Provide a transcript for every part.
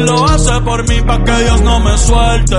lo hace por mí pa' que Dios no me suelte.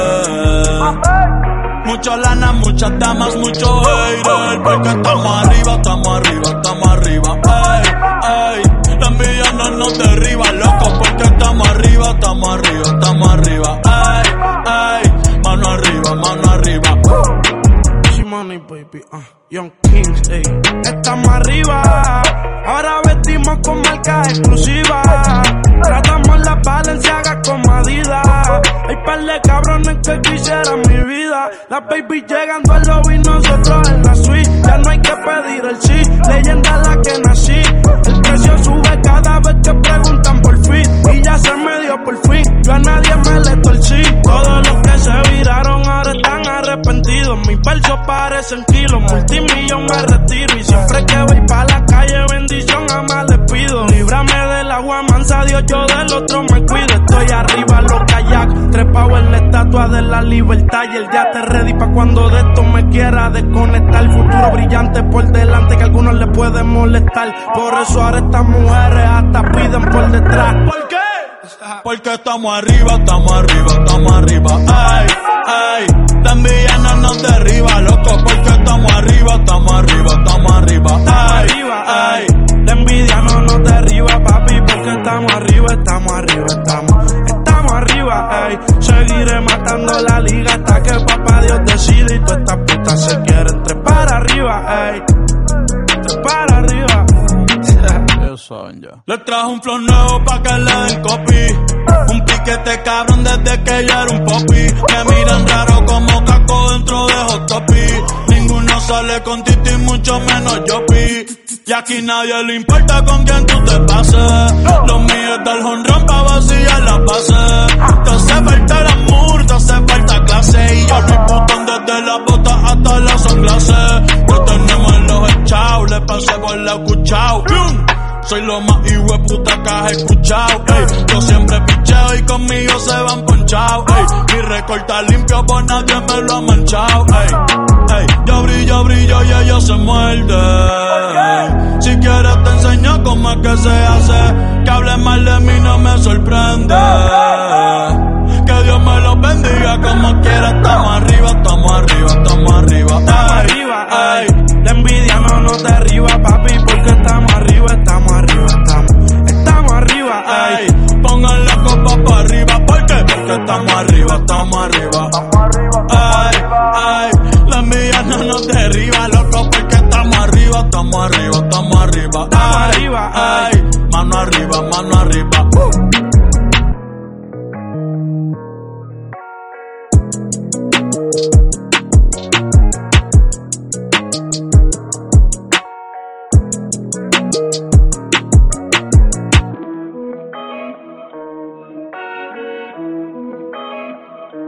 Mucha lana, muchas damas, mucho hater, porque estamos arriba, estamos arriba, estamos arriba. Ey, ey, la envidia no nos derriba, loco, porque estamos arriba, estamos arriba, estamos arriba. Ey, ey, mano arriba, mano arriba. Money, baby, Young Kings, ey. Estamos arriba, ahora vestimos con marcas exclusivas. Tratamos las Balenciagas como Adidas. Hay par de cabrones que quisieran mi vida. Las baby llegando al lobby, nosotros en la suite. Ya no hay que pedir el sí, leyenda la que nací. El precio sube cada vez que preguntan por fin. Y ya se me dio por fin, yo a nadie me le torcí. Todos los que se viraron ahora están arrepentidos. Mis versos parecen kilos, multimillón me retiro. Y siempre que voy pa' la calle, bendición jamás les pido. Líbrame del agua mansa, Dios, yo del otro me cuido. Estoy arriba los kayak, trepado en la estatua de la libertad. Y el yate ready pa' cuando de esto me quiera desconectar. Futuro brillante por delante que a algunos les puede molestar. Por eso ahora estas mujeres hasta piden por detrás. ¿Por qué? Porque estamos arriba, estamos arriba, estamos arriba. Ay, ay, la envidia no nos derriba, loco, porque estamos arriba, estamos arriba, estamos arriba. Ay, ay, la envidia no nos derriba, papi, porque estamos arriba, estamos arriba, estamos arriba, ey. Seguiré matando la liga hasta que papá Dios decide y todas estas putas se quieren trepar arriba, ey. Trepar arriba. Le trajo un flow nuevo pa' que le den copy. Un piquete cabrón desde que yo era un popi. Me miran raro como caco dentro de Hot Topic. Ninguno sale con Titi, mucho menos yo pi. Y aquí nadie le importa con quién tú te pases. Lo mío es del jonrón pa' vaciar la base. Te hace falta el amor, te hace falta clase. Y yo no putón desde las botas hasta las sunglasses. Lo tenemos en los echados, le pasé por la cuchao. Soy lo más hijueputa que has escuchado, ey. Yo siempre picheo y conmigo se van ponchados, ey. Mi récord está limpio, por nadie me lo ha manchado, ey. Ey. Yo brillo y ellos se muerden. Si quieres te enseño cómo es que se hace. Que hable mal de mí no me sorprende. Que Dios me los bendiga como quiera. Estamos arriba, estamos arriba, estamos arriba. Estamos arriba, ey. La envidia no nos derriba, papi, porque estamos arriba, estamos arriba, estamos arriba, ey. Pongan la copa para arriba, ¿por qué? Porque estamos arriba, estamos arriba. Ay, ay, la envidia no nos derriba, loco, porque estamos arriba, estamos arriba, estamos arriba. Estamos arriba, ay, mano arriba, mano arriba.